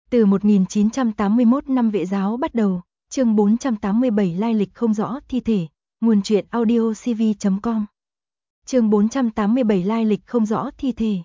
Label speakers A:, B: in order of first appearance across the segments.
A: Từ 1981 năm vệ giáo bắt đầu, chương 487 lai lịch không rõ thi thể, nguồn truyện audio cv.com. Chương 487 lai lịch không rõ thi thể.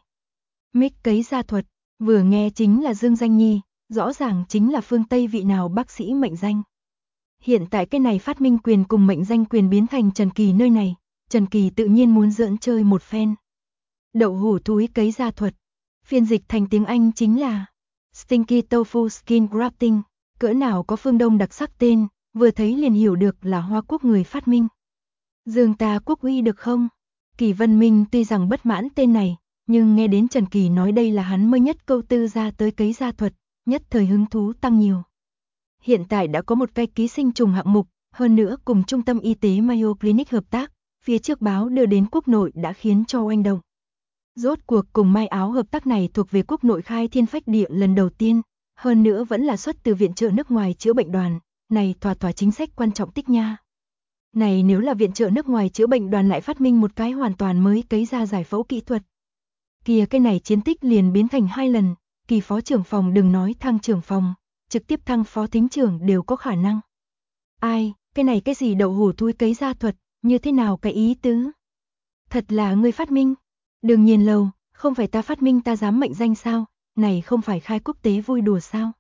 A: Mic cấy gia thuật, vừa nghe chính là Dương Danh Nhi, rõ ràng chính là phương Tây vị nào bác sĩ mệnh danh. Hiện tại cái này phát minh quyền cùng mệnh danh quyền biến thành Trần Kỳ nơi này, Trần Kỳ tự nhiên muốn giỡn chơi một phen. Đậu hủ thúi cấy gia thuật, phiên dịch thành tiếng Anh chính là Stinky Tofu Skin Grafting, cỡ nào có phương Đông đặc sắc tên, vừa thấy liền hiểu được là Hoa Quốc người phát minh. Dương ta quốc uy được không? Kỳ Vân Minh tuy rằng bất mãn tên này, nhưng nghe đến Trần Kỳ nói đây là hắn mới nhất câu tư ra tới cấy gia thuật, nhất thời hứng thú tăng nhiều. Hiện tại đã có một cái ký sinh trùng hạng mục, hơn nữa cùng trung tâm y tế Mayo Clinic hợp tác, phía trước báo đưa đến quốc nội đã khiến cho oanh động. Rốt cuộc cùng Mai Áo hợp tác này thuộc về quốc nội khai thiên phách địa lần đầu tiên, hơn nữa vẫn là xuất từ viện trợ nước ngoài chữa bệnh đoàn, này thỏa chính sách quan trọng tích nha. Này nếu là viện trợ nước ngoài chữa bệnh đoàn lại phát minh một cái hoàn toàn mới cấy ra giải phẫu kỹ thuật. Kìa cái này chiến tích liền biến thành 2 lần, Kỳ phó trưởng phòng đừng nói thăng trưởng phòng, trực tiếp thăng phó thính trưởng đều có khả năng. Ai, cái này cái gì đậu hủ thui cấy gia thuật, như thế nào cái ý tứ? Thật là ngươi phát minh? Đương nhiên lâu, không phải ta phát minh ta dám mệnh danh sao, này không phải khai quốc tế vui đùa sao?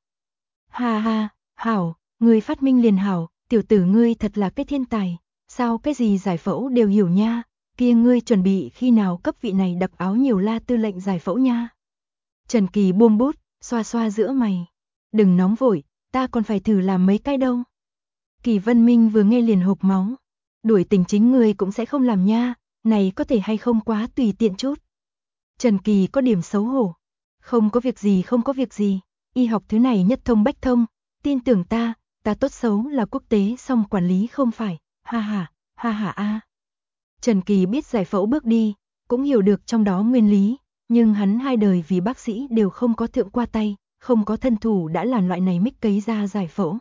A: Ha ha, hảo, ngươi phát minh liền hảo, tiểu tử ngươi thật là cái thiên tài, sao cái gì giải phẫu đều hiểu nha, kia ngươi chuẩn bị khi nào cấp vị này đặc áo nhiều la tư lệnh giải phẫu nha. Trần Kỳ buông bút, xoa xoa giữa mày. Đừng nóng vội, ta còn phải thử làm mấy cái đâu. Kỳ Vân Minh vừa nghe liền hộc máu. Đuổi tình chính ngươi cũng sẽ không làm nha, này có thể hay không quá tùy tiện chút. Trần Kỳ có điểm xấu hổ. Không có việc gì không có việc gì, y học thứ này nhất thông bách thông, tin tưởng ta tốt xấu là quốc tế song quản lý không phải, ha ha a. Trần Kỳ biết giải phẫu bước đi, cũng hiểu được trong đó nguyên lý, nhưng hắn 2 đời vì bác sĩ đều không có thượng qua tay, không có thân thủ đã làm loại này mic cấy ra giải phẫu.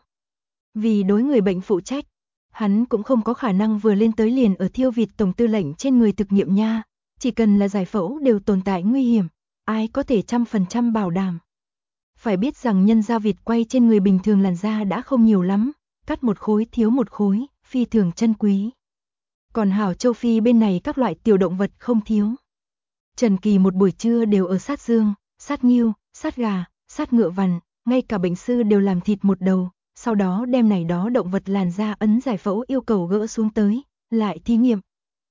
A: Vì đối người bệnh phụ trách, hắn cũng không có khả năng vừa lên tới liền ở thiêu vịt tổng tư lệnh trên người thực nghiệm nha, chỉ cần là giải phẫu đều tồn tại nguy hiểm, ai có thể 100% bảo đảm. Phải biết rằng nhân da vịt quay trên người bình thường làn da đã không nhiều lắm, cắt một khối thiếu một khối, phi thường chân quý. Còn hảo châu Phi bên này các loại tiểu động vật không thiếu. Trần Kỳ một buổi trưa đều ở sát dương, sát nghêu, sát gà, sát ngựa vằn, ngay cả bệnh sư đều làm thịt một đầu, sau đó đem này đó động vật làn da ấn giải phẫu yêu cầu gỡ xuống tới, lại thí nghiệm.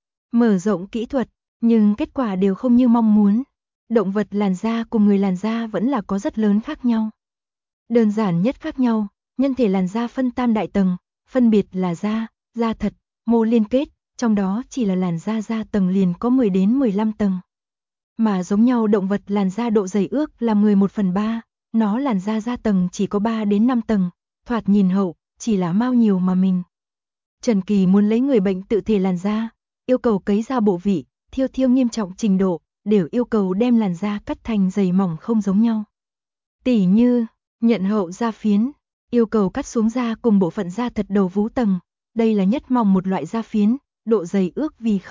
A: Mở rộng kỹ thuật, nhưng kết quả đều không như mong muốn. Động vật làn da cùng người làn da vẫn là có rất lớn khác nhau. Đơn giản nhất khác nhau, nhân thể làn da phân tam đại tầng, phân biệt là da, da thật, mô liên kết, trong đó chỉ là làn da tầng liền có 10 đến 15 tầng. Mà giống nhau động vật làn da độ dày ước là 11/3, nó làn da tầng chỉ có 3 đến 5 tầng, thoạt nhìn hậu, chỉ là mao nhiều mà mình. Trần Kỳ muốn lấy người bệnh tự thể làn da, yêu cầu cấy ra bộ vị, thiêu nghiêm trọng trình độ, đều yêu cầu đem làn da cắt thành dày mỏng không giống nhau. Tỉ như, nhận hậu da phiến, yêu cầu cắt xuống da cùng bộ phận da thật đầu vú tầng, đây là nhất mỏng một loại da phiến, độ dày ước vì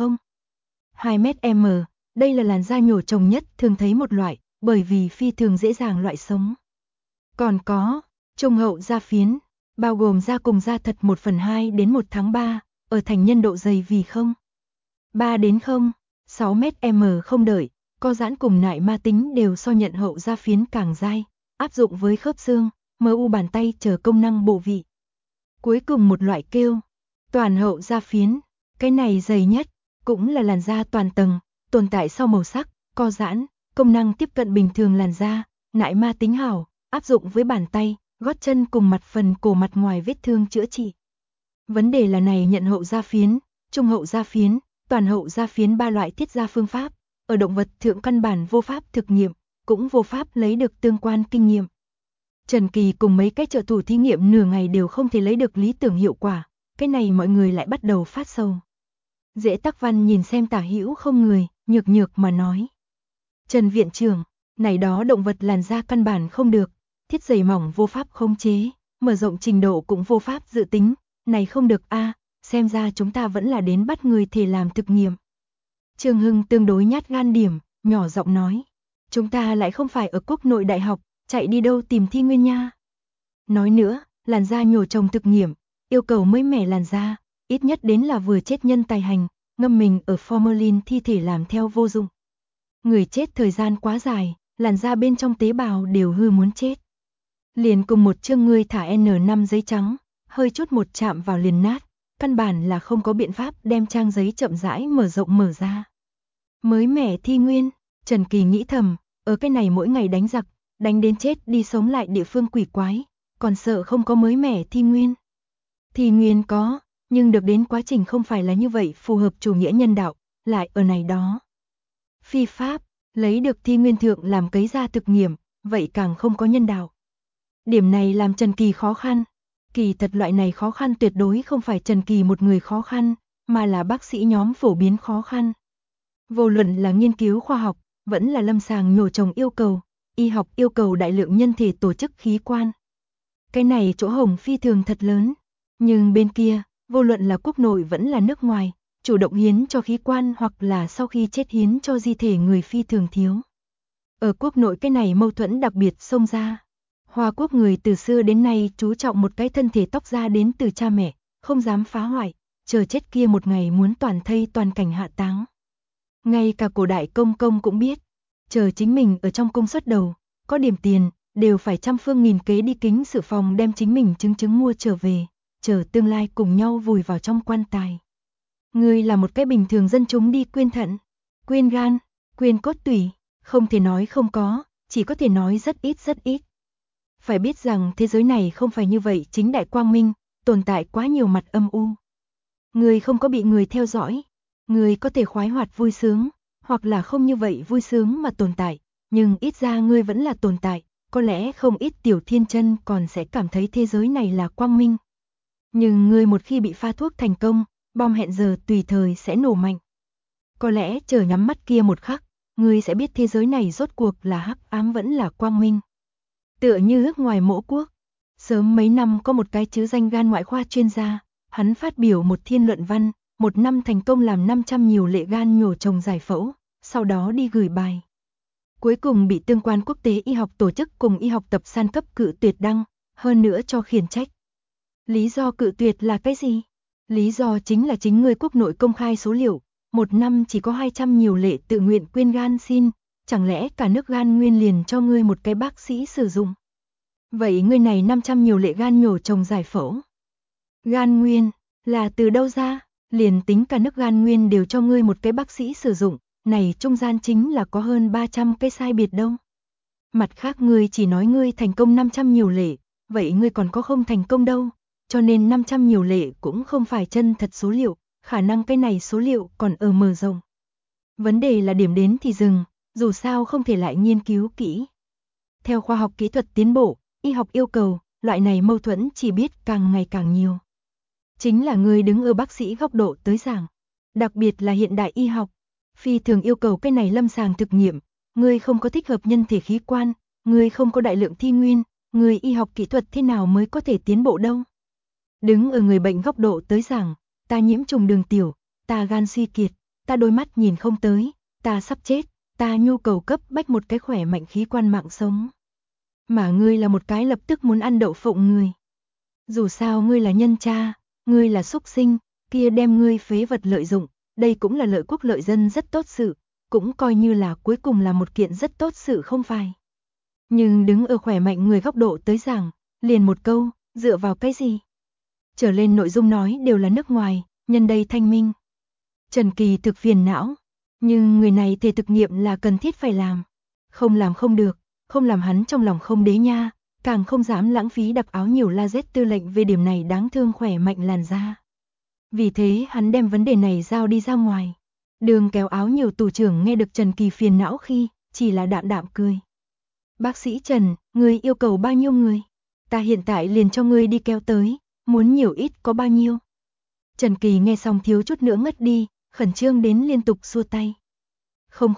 A: 0,2 m, đây là làn da nhổ trồng nhất thường thấy một loại, bởi vì phi thường dễ dàng loại sống. Còn có, trung hậu da phiến, bao gồm da cùng da thật 1/2 đến 1/3, ở thành nhân độ dày vì 0,3 đến 0,6 m không đợi, co giãn cùng nại ma tính đều so nhận hậu da phiến càng dai, áp dụng với khớp xương, MU bàn tay chờ công năng bộ vị. Cuối cùng một loại kêu, toàn hậu da phiến, cái này dày nhất, cũng là làn da toàn tầng, tồn tại sau màu sắc, co giãn, công năng tiếp cận bình thường làn da, nại ma tính hảo, áp dụng với bàn tay, gót chân cùng mặt phần cổ mặt ngoài vết thương chữa trị. Vấn đề là này nhận hậu da phiến, trung hậu da phiến, toàn hậu da phiến 3 loại thiết da phương pháp, ở động vật thượng căn bản vô pháp thực nghiệm, cũng vô pháp lấy được tương quan kinh nghiệm. Trần Kỳ cùng mấy cái trợ thủ thí nghiệm nửa ngày đều không thể lấy được lý tưởng hiệu quả, cái này mọi người lại bắt đầu phát sầu. Dễ Tắc Văn nhìn xem tả hữu không người, nhược mà nói. Trần viện trưởng, này đó động vật làn da căn bản không được, thiết dày mỏng vô pháp khống chế, mở rộng trình độ cũng vô pháp dự tính, này không được a, xem ra chúng ta vẫn là đến bắt người thể làm thực nghiệm. Trương Hưng tương đối nhát gan điểm, nhỏ giọng nói, chúng ta lại không phải ở quốc nội đại học, chạy đi đâu tìm Thi Nguyên nha. Nói nữa, làn da nhổ trồng thực nghiệm, yêu cầu mới mẻ làn da, ít nhất đến là vừa chết nhân tài hành, ngâm mình ở formalin thi thể làm theo vô dụng. Người chết thời gian quá dài, làn da bên trong tế bào đều hư muốn chết. Liền cùng một chương ngươi thả N5 giấy trắng, hơi chút một chạm vào liền nát, căn bản là không có biện pháp đem trang giấy chậm rãi mở rộng mở ra. Mới mẻ Thi Nguyên, Trần Kỳ nghĩ thầm, ở cái này mỗi ngày đánh giặc, đánh đến chết đi sống lại địa phương quỷ quái, còn sợ không có mới mẻ Thi Nguyên. Thi Nguyên có, nhưng được đến quá trình không phải là như vậy phù hợp chủ nghĩa nhân đạo, lại ở này đó. Phi pháp, lấy được Thi Nguyên thượng làm cấy ra thực nghiệm, vậy càng không có nhân đạo. Điểm này làm Trần Kỳ khó khăn. Kỳ thật loại này khó khăn tuyệt đối không phải Trần Kỳ một người khó khăn, mà là bác sĩ nhóm phổ biến khó khăn. Vô luận là nghiên cứu khoa học, vẫn là lâm sàng nhổ trồng yêu cầu, y học yêu cầu đại lượng nhân thể tổ chức khí quan. Cái này chỗ hổng phi thường thật lớn, nhưng bên kia, vô luận là quốc nội vẫn là nước ngoài, chủ động hiến cho khí quan hoặc là sau khi chết hiến cho di thể người phi thường thiếu. Ở quốc nội cái này mâu thuẫn đặc biệt xông ra. Hoa Quốc người từ xưa đến nay chú trọng một cái thân thể tóc ra đến từ cha mẹ, không dám phá hoại, chờ chết kia một ngày muốn toàn thây toàn cảnh hạ táng. Ngay cả cổ đại công công cũng biết, chờ chính mình ở trong công suất đầu, có điểm tiền, đều phải trăm phương nghìn kế đi kính sự phòng đem chính mình chứng mua trở về, chờ tương lai cùng nhau vùi vào trong quan tài. Ngươi là một cái bình thường dân chúng đi quyên thận, quyên gan, quyên cốt tủy, không thể nói không có, chỉ có thể nói rất ít rất ít. Phải biết rằng thế giới này không phải như vậy chính đại quang minh, tồn tại quá nhiều mặt âm u. Người không có bị người theo dõi, người có thể khoái hoạt vui sướng, hoặc là không như vậy vui sướng mà tồn tại, nhưng ít ra ngươi vẫn là tồn tại, có lẽ không ít tiểu thiên chân còn sẽ cảm thấy thế giới này là quang minh. Nhưng ngươi một khi bị pha thuốc thành công, bom hẹn giờ tùy thời sẽ nổ mạnh. Có lẽ chờ nhắm mắt kia một khắc, ngươi sẽ biết thế giới này rốt cuộc là hắc ám vẫn là quang minh. Tựa như nước ngoài mỗ quốc, sớm mấy năm có một cái chứ danh gan ngoại khoa chuyên gia, hắn phát biểu một thiên luận văn, một năm thành công làm 500 nhiều lệ gan nhổ trồng giải phẫu, sau đó đi gửi bài. Cuối cùng bị tương quan quốc tế y học tổ chức cùng y học tập san cấp cự tuyệt đăng, hơn nữa cho khiển trách. Lý do cự tuyệt là cái gì? Lý do chính là chính người quốc nội công khai số liệu, một năm chỉ có 200 nhiều lệ tự nguyện quyên gan xin, chẳng lẽ cả nước gan nguyên liền cho ngươi một cái bác sĩ sử dụng? Vậy ngươi này 500 nhiều lệ gan nhổ trồng giải phẫu. Gan nguyên, là từ đâu ra? Liền tính cả nước gan nguyên đều cho ngươi một cái bác sĩ sử dụng, này trung gian chính là có hơn 300 cái sai biệt đâu. Mặt khác ngươi chỉ nói ngươi thành công 500 nhiều lệ, vậy ngươi còn có không thành công đâu, cho nên 500 nhiều lệ cũng không phải chân thật số liệu, khả năng cái này số liệu còn ở mở rộng. Vấn đề là điểm đến thì dừng, dù sao không thể lại nghiên cứu kỹ. Theo khoa học kỹ thuật tiến bộ, y học yêu cầu, loại này mâu thuẫn chỉ biết càng ngày càng nhiều. Chính là người đứng ở bác sĩ góc độ tới giảng, đặc biệt là hiện đại y học, phi thường yêu cầu cái này lâm sàng thực nghiệm, người không có thích hợp nhân thể khí quan, người không có đại lượng thi nguyên, người y học kỹ thuật thế nào mới có thể tiến bộ đâu. Đứng ở người bệnh góc độ tới giảng, ta nhiễm trùng đường tiểu, ta gan suy kiệt, ta đôi mắt nhìn không tới, ta sắp chết, ta nhu cầu cấp bách một cái khỏe mạnh khí quan mạng sống. Mà ngươi là một cái lập tức muốn ăn đậu phộng người. Dù sao ngươi là nhân cha, ngươi là súc sinh, kia đem ngươi phế vật lợi dụng, đây cũng là lợi quốc lợi dân rất tốt sự, cũng coi như là cuối cùng là một kiện rất tốt sự không phải. Nhưng đứng ở khỏe mạnh người góc độ tới giảng, liền một câu, dựa vào cái gì? Trở lên nội dung nói đều là nước ngoài, nhân đây thanh minh. Trần Kỳ thực phiền não, nhưng người này thể thực nghiệm là cần thiết phải không làm không được, không làm hắn trong lòng không đế nha, càng không dám lãng phí đặc áo nhiều laser tư lệnh về điểm này đáng thương khỏe mạnh làn da. Vì thế hắn đem vấn đề này giao đi ra ngoài. Đường kéo áo nhiều tù trưởng nghe được Trần Kỳ phiền não khi, chỉ là đạm đạm cười. Bác sĩ Trần, ngươi yêu cầu bao nhiêu người? Ta hiện tại liền cho ngươi đi kéo tới, muốn nhiều ít có bao nhiêu? Trần Kỳ nghe xong thiếu chút nữa ngất đi, khẩn trương đến liên tục xua tay. Không,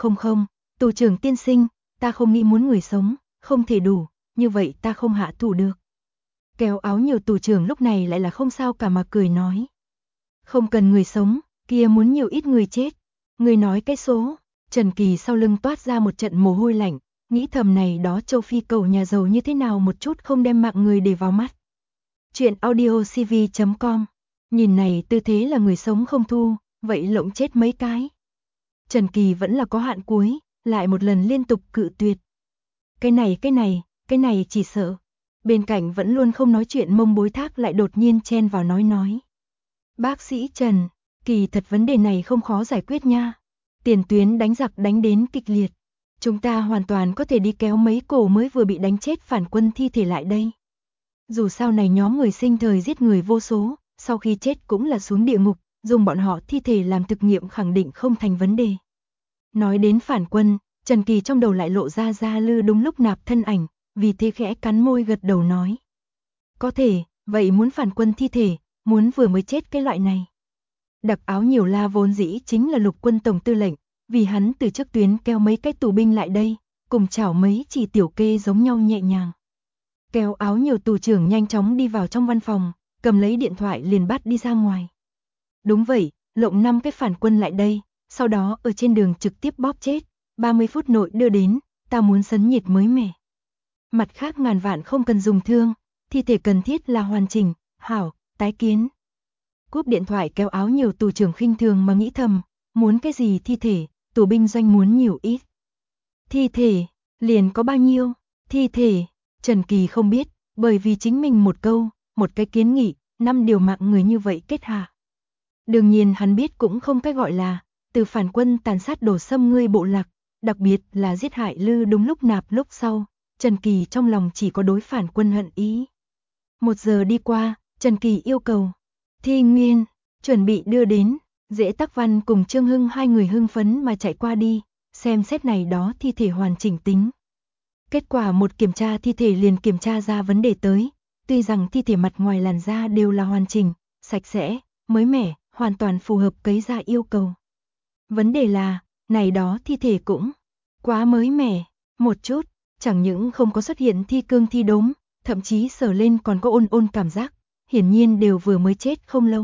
A: tù trưởng tiên sinh, ta không nghĩ muốn người sống, không thể đủ, như vậy ta không hạ thủ được. Kéo áo nhiều tù trưởng lúc này lại là không sao cả mà cười nói. Không cần người sống, kia muốn nhiều ít người chết. Người nói cái số, Trần Kỳ sau lưng toát ra một trận mồ hôi lạnh, nghĩ thầm này đó châu Phi cầu nhà giàu như thế nào một chút không đem mạng người để vào mắt. Chuyện audio cv.com, nhìn này tư thế là người sống không thu, vậy lộng chết mấy cái. Trần Kỳ vẫn là có hạn cuối, lại một lần liên tục cự tuyệt. Cái này chỉ sợ. Bên cạnh vẫn luôn không nói chuyện Mông Bối Thác lại đột nhiên chen vào nói. Bác sĩ Trần, kỳ thật vấn đề này không khó giải quyết nha. Tiền tuyến đánh giặc đánh đến kịch liệt. Chúng ta hoàn toàn có thể đi kéo mấy cổ mới vừa bị đánh chết phản quân thi thể lại đây. Dù sao này nhóm người sinh thời giết người vô số, sau khi chết cũng là xuống địa ngục, dùng bọn họ thi thể làm thực nghiệm khẳng định không thành vấn đề. Nói đến phản quân, Trần Kỳ trong đầu lại lộ ra Gia Lư đúng lúc nạp thân ảnh, vì thế khẽ cắn môi gật đầu nói. Có thể, vậy muốn phản quân thi thể, muốn vừa mới chết cái loại này. Đặc Áo Nhiều La vốn dĩ chính là lục quân tổng tư lệnh, vì hắn từ trước tuyến kéo mấy cái tù binh lại đây, cùng chảo mấy chỉ tiểu kê giống nhau nhẹ nhàng. Kéo Áo Nhiều tù trưởng nhanh chóng đi vào trong văn phòng, cầm lấy điện thoại liền bắt đi ra ngoài. Đúng vậy, lộng 5 cái phản quân lại đây, sau đó ở trên đường trực tiếp bóp chết, 30 phút nội đưa đến, ta muốn sấn nhiệt mới mẻ. Mặt khác ngàn vạn không cần dùng thương, thi thể cần thiết là hoàn chỉnh, hảo, tái kiến. Cúp điện thoại kéo Áo Nhiều tù trưởng khinh thường mà nghĩ thầm, muốn cái gì thi thể, tù binh doanh muốn nhiều ít. Thi thể, liền có bao nhiêu, thi thể, Trần Kỳ không biết, bởi vì chính mình một câu, một cái kiến nghị, 5 điều mạng người như vậy kết hạ. Đương nhiên hắn biết cũng không cái gọi là, từ phản quân tàn sát đổ xâm ngươi bộ lạc, đặc biệt là giết hại Lư đúng lúc nạp lúc sau, Trần Kỳ trong lòng chỉ có đối phản quân hận ý. 1 giờ đi qua, Trần Kỳ yêu cầu. Thi Nguyên, chuẩn bị đưa đến, Dễ Tắc Văn cùng Trương Hưng hai người hưng phấn mà chạy qua đi, xem xét này đó thi thể hoàn chỉnh tính. Kết quả một kiểm tra thi thể liền kiểm tra ra vấn đề tới, tuy rằng thi thể mặt ngoài làn da đều là hoàn chỉnh, sạch sẽ, mới mẻ, hoàn toàn phù hợp cấy ra yêu cầu. Vấn đề là, này đó thi thể cũng quá mới mẻ, một chút, chẳng những không có xuất hiện thi cương thi đốm, thậm chí sờ lên còn có ôn cảm giác, hiển nhiên đều vừa mới chết không lâu.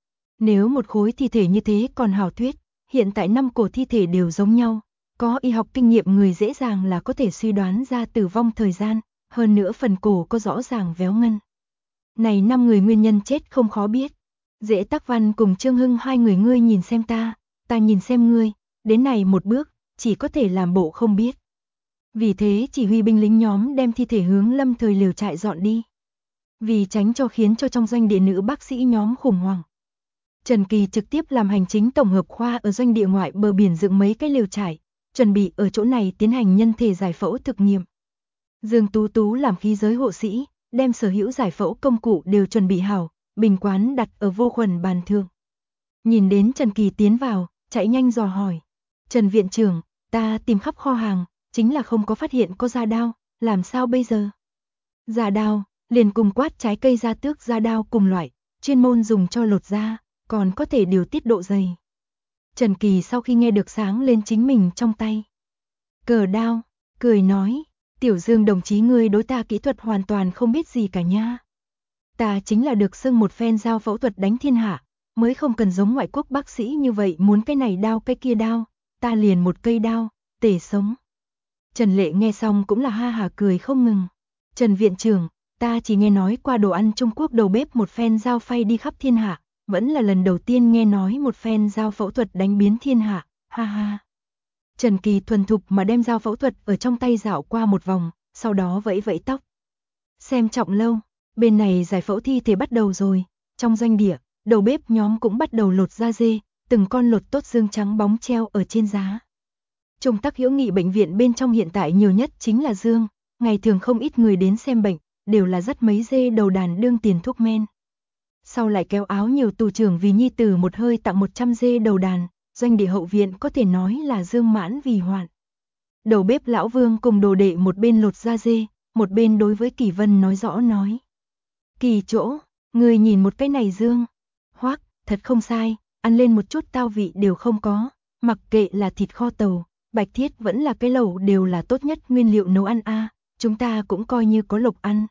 A: Nếu một khối thi thể như thế còn hảo thuyết, hiện tại 5 cổ thi thể đều giống nhau, có y học kinh nghiệm người dễ dàng là có thể suy đoán ra tử vong thời gian, hơn nữa phần cổ có rõ ràng véo ngân. Này 5 người nguyên nhân chết không khó biết. Dễ Tắc Văn cùng Trương Hưng hai người ngươi nhìn xem ta nhìn xem ngươi, đến này một bước, chỉ có thể làm bộ không biết. Vì thế chỉ huy binh lính nhóm đem thi thể hướng Lâm Thời lều trại dọn đi. Vì tránh cho khiến cho trong doanh địa nữ bác sĩ nhóm khủng hoảng. Trần Kỳ trực tiếp làm hành chính tổng hợp khoa ở doanh địa ngoại bờ biển dựng mấy cái lều trại, chuẩn bị ở chỗ này tiến hành nhân thể giải phẫu thực nghiệm. Dương Tú Tú làm khí giới hộ sĩ, đem sở hữu giải phẫu công cụ đều chuẩn bị hảo, bình quán đặt ở vô khuẩn bàn thượng. Nhìn đến Trần Kỳ tiến vào, chạy nhanh dò hỏi. Trần viện trưởng, ta tìm khắp kho hàng, chính là không có phát hiện có da đao, làm sao bây giờ? Da đao, liền cùng quát trái cây da tước da đao cùng loại, chuyên môn dùng cho lột da, còn có thể điều tiết độ dày. Trần Kỳ sau khi nghe được sáng lên chính mình trong tay. Cờ đao, cười nói, Tiểu Dương đồng chí ngươi đối ta kỹ thuật hoàn toàn không biết gì cả nha. Ta chính là được xưng một phen giao phẫu thuật đánh thiên hạ, mới không cần giống ngoại quốc bác sĩ như vậy muốn cái này đao cái kia đao, ta liền một cây đao, tể sống. Trần Lệ nghe xong cũng là ha hả cười không ngừng. Trần viện trưởng, ta chỉ nghe nói qua đồ ăn Trung Quốc đầu bếp một phen giao phay đi khắp thiên hạ, vẫn là lần đầu tiên nghe nói một phen giao phẫu thuật đánh biến thiên hạ, ha ha. Trần Kỳ thuần thục mà đem dao phẫu thuật ở trong tay dạo qua một vòng, sau đó vẫy vẫy tóc. Xem Trọng Lâu, bên này giải phẫu thi thể bắt đầu rồi, trong doanh địa, đầu bếp nhóm cũng bắt đầu lột da dê, từng con lột tốt xương trắng bóng treo ở trên giá. Trung Tắc Hữu Nghị bệnh viện bên trong hiện tại nhiều nhất chính là dương, ngày thường không ít người đến xem bệnh, đều là dắt mấy dê đầu đàn đương tiền thuốc men. Sau lại kéo Áo Nhiều tù trưởng vì nhi tử một hơi tặng 100 dê đầu đàn, doanh địa hậu viện có thể nói là dương mãn vì hoạn. Đầu bếp lão Vương cùng đồ đệ một bên lột da dê, một bên đối với Kỳ Vân nói rõ nói. Kỳ chỗ, người nhìn một cái này dương. Hoác, thật không sai, ăn lên một chút tao vị đều không có, mặc kệ là thịt kho tàu, bạch thiết vẫn là cái lẩu đều là tốt nhất nguyên liệu nấu ăn a, chúng ta cũng coi như có lộc ăn.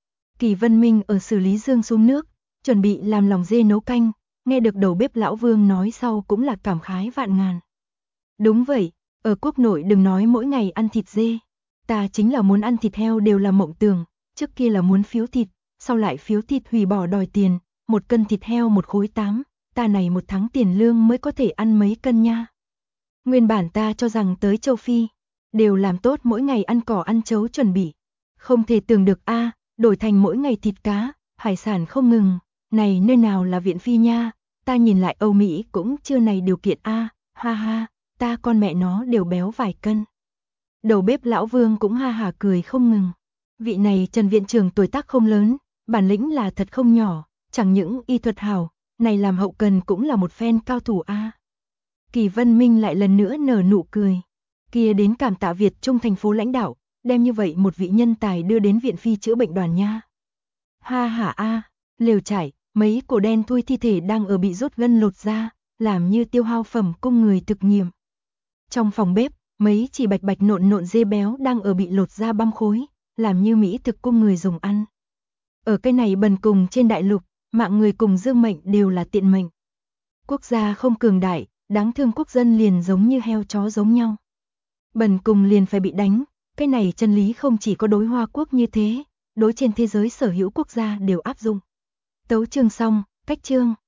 A: Kỳ Vân Minh ở xử lý dương xuống nước, chuẩn bị làm lòng dê nấu canh, nghe được đầu bếp lão Vương nói sau cũng là cảm khái vạn ngàn. Đúng vậy, ở quốc nội đừng nói mỗi ngày ăn thịt dê, Ta chính là muốn ăn thịt heo đều là mộng tưởng, trước kia là muốn phiếu thịt, sau lại phiếu thịt hủy bỏ đòi tiền, 1 cân thịt heo 1 khối 8, ta này 1 tháng tiền lương mới có thể ăn mấy cân nha. Nguyên bản ta cho rằng tới châu Phi, đều làm tốt mỗi ngày ăn cỏ ăn chấu chuẩn bị. Không thể tưởng được a, đổi thành mỗi ngày thịt cá, hải sản không ngừng, này nơi nào là viện Phi nha, ta nhìn lại Âu Mỹ cũng chưa này điều kiện a, ha ha, ta con mẹ nó đều béo vài cân. Đầu bếp lão Vương cũng ha hả cười không ngừng. Vị này Trần viện trưởng tuổi tác không lớn, bản lĩnh là thật không nhỏ, chẳng những y thuật hảo, này làm hậu cần cũng là một phen cao thủ a. Kỳ Vân Minh lại lần nữa nở nụ cười. Kia đến cảm tạ Việt Trung thành phố lãnh đạo, đem như vậy một vị nhân tài đưa đến viện Phi chữa bệnh đoàn nha. Ha ha a, lều trải, mấy cổ đen thui thi thể đang ở bị rút gân lột ra, làm như tiêu hao phẩm cung người thực nghiệm. Trong phòng bếp, mấy chỉ bạch bạch nộn nộn dê béo đang ở bị lột ra băm khối, làm như mỹ thực cung người dùng ăn. Ở cái này bần cùng trên đại lục, mạng người cùng dương mệnh đều là tiện mệnh. Quốc gia không cường đại, đáng thương quốc dân liền giống như heo chó giống nhau. Bần cùng liền phải bị đánh, cái này chân lý không chỉ có đối Hoa Quốc như thế, đối trên thế giới sở hữu quốc gia đều áp dụng. Tấu chương xong, cách chương.